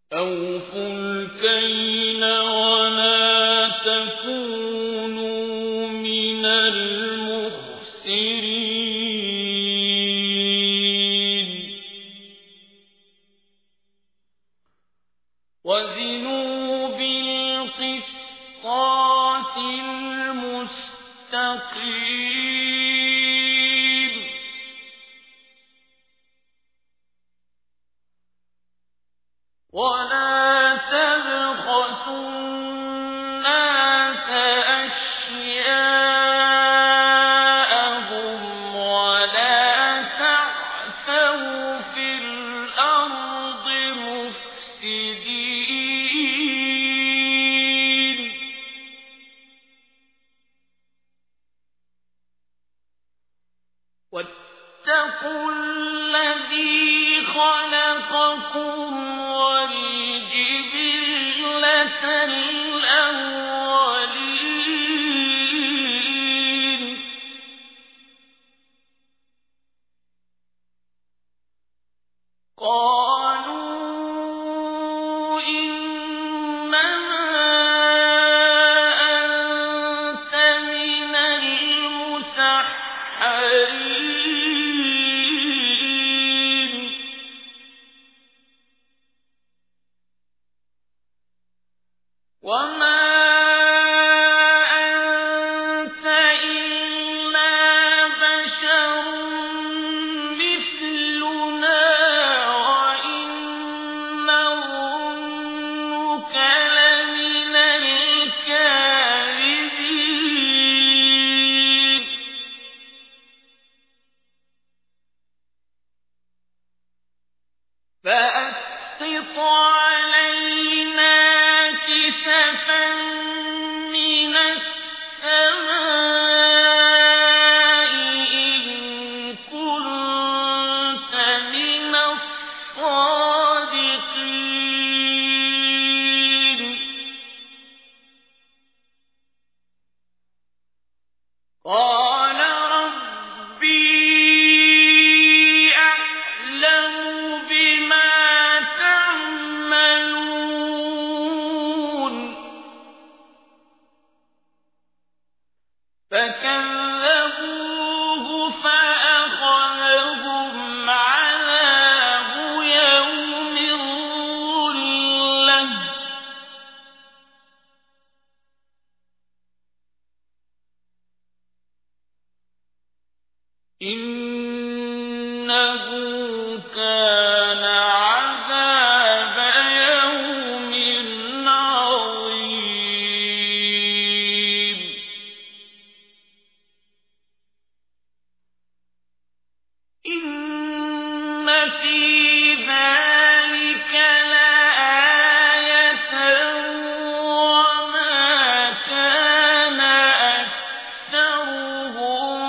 أوفوا الكيل ولا تكونوا من المخسرين وزنوا بالقسطاس المستقيم ولا تبخسوا الناس أشياءهم ولا تعثوا في الأرض مفسدين واتقوا الذي خلقكم والجبلة الأولين قالوا إنما أنت من المسحرين وما أنت إلا بشر مثلنا وإن نظنك لمن الكاذبين فأسقط علينا كسفا من السماء إن كنت من الصادقين قال ربي أعلم بما تعملون فكذبوه فأخذهم عذاب يوم الظلة إنه كان عذاب يوم عظيم إن في ذلك لآية وما كان أكثرهم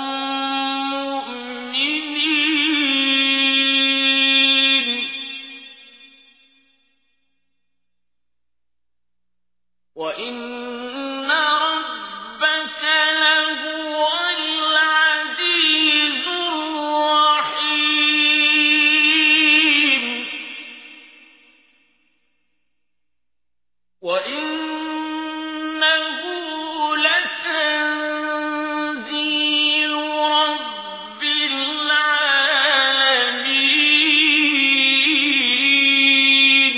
مؤمنين وإن ربك لهو العزيز الرحيم وإنه لتنزيل رب العالمين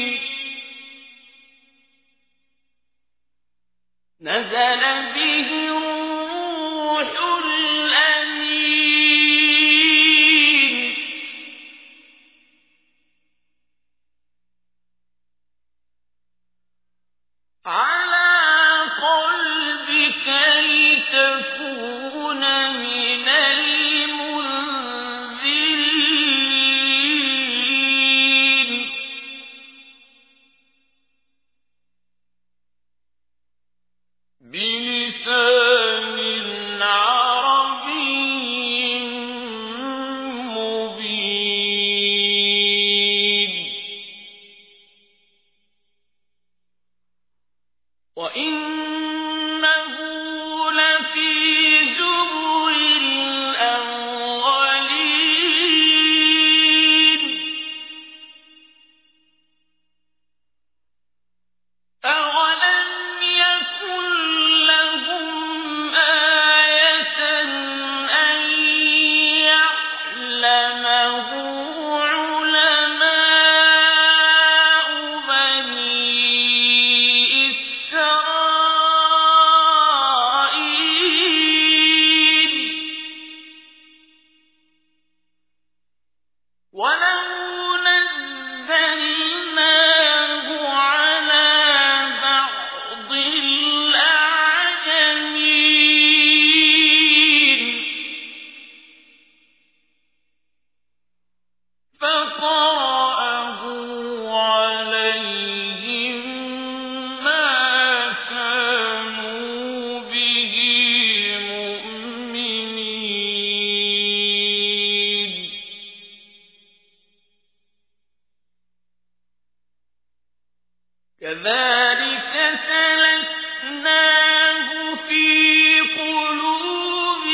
نزل به الروح الأمين على قلبك لتكون من المنذرين بلسان عربي مبين وإنه لفي زبر الأولين كذلك سلكناه في قلوب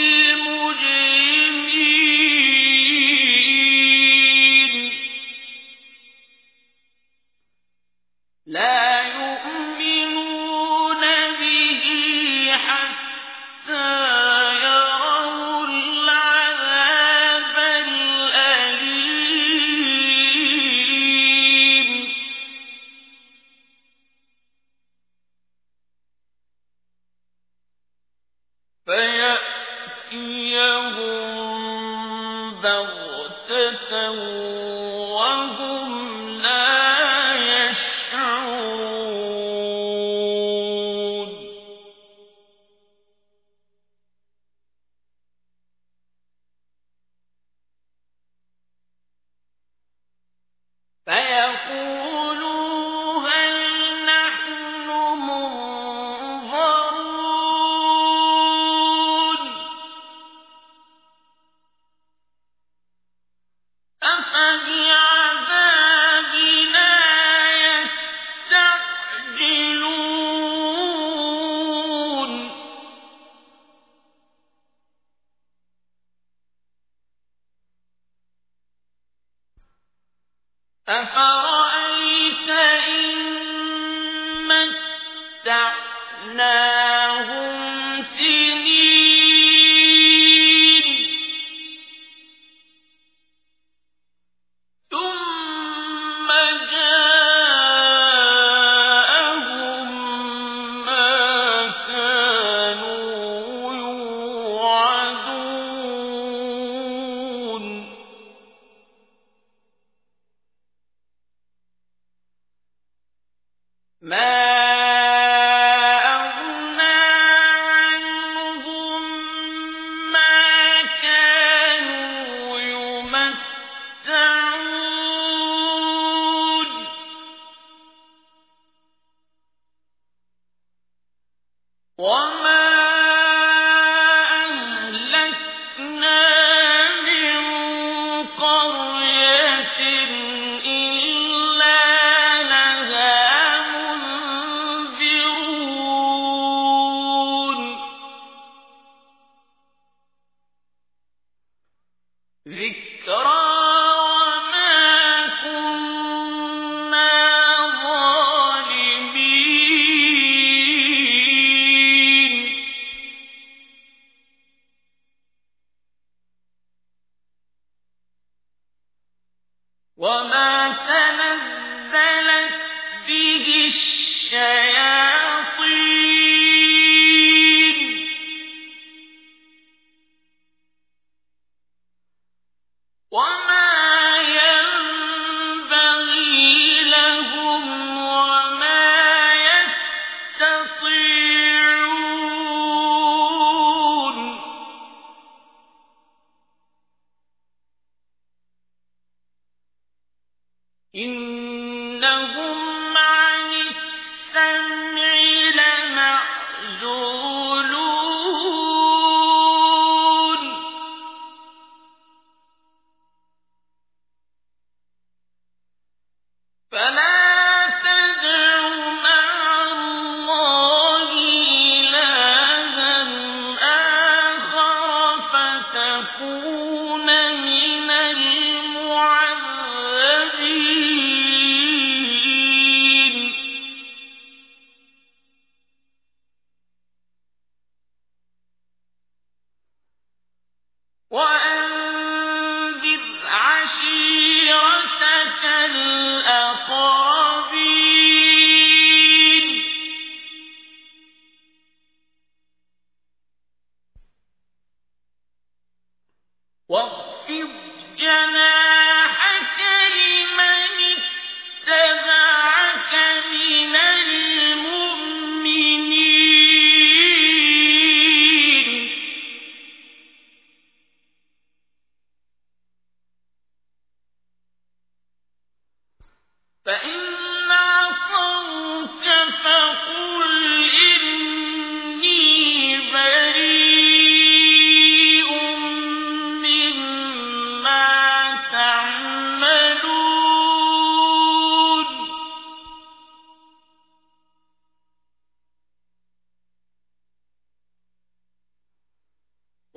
المجرمين لا يؤمنون به حتى يروا العذاب الأليم فيأتيهم بغتة وهم لا يشعرون فيقولوا هل نحن منظرون أفبعذابنا يستعجلون أفرأيت إن متعناهم سنين ثم جاءهم ما كانوا يوعدون ما أغنى عنهم ما كانوا يمتعون وما أهلكنا من قرية إلا لها منذرون ذكرى وما كنا ظالمين وما تنزلت به الشياطين وما ينبغي لهم وما يستطيعون إنهم عن السمع لمعزولون فلا تدع مع الله إلها آخر فتكون من المعذبين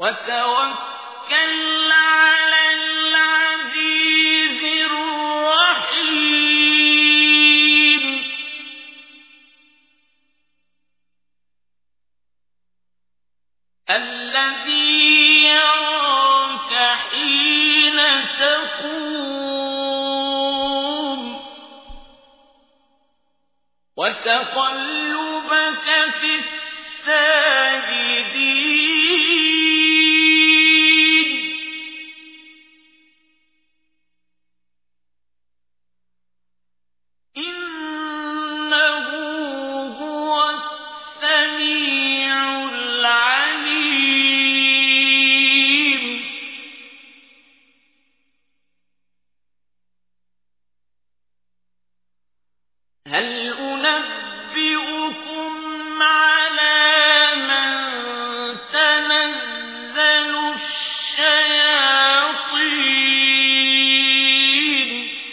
وتوكل على العزيز الرحيم الذي يراك حين تقوم وتقلبك في الساجدين إنه هو السميع العليم هل أنبئكم على من تنزل الشياطين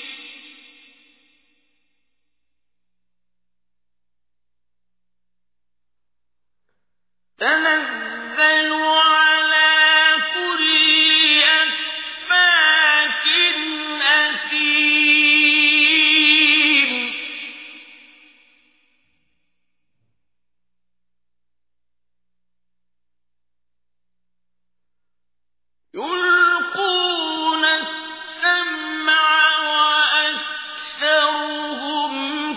تنزل على كل أفاك أثيم يلقون السمع وأكثرهم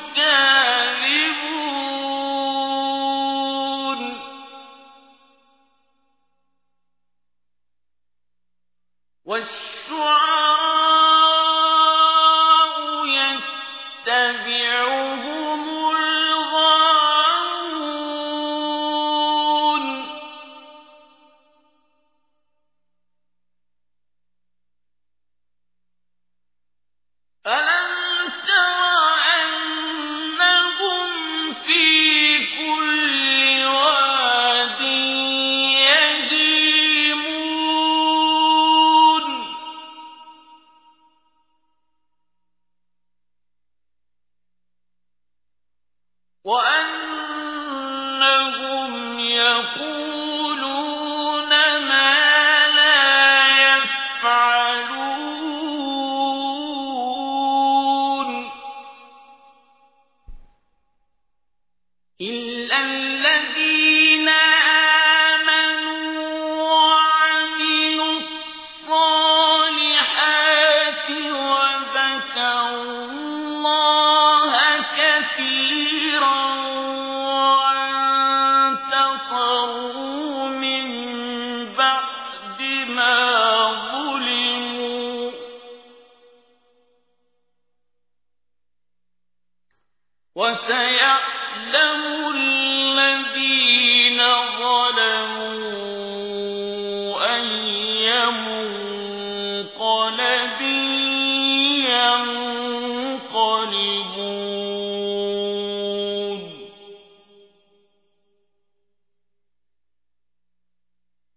كاذبون والشعراء يتبعهم الغاوون ألم تر أنهم في كل واد يهيمون وأنهم يقولون ما لا يفعلون إلا الذين آمنوا وعملوا الصالحات وذكروا الله كثيرا وانتصروا من بعد ما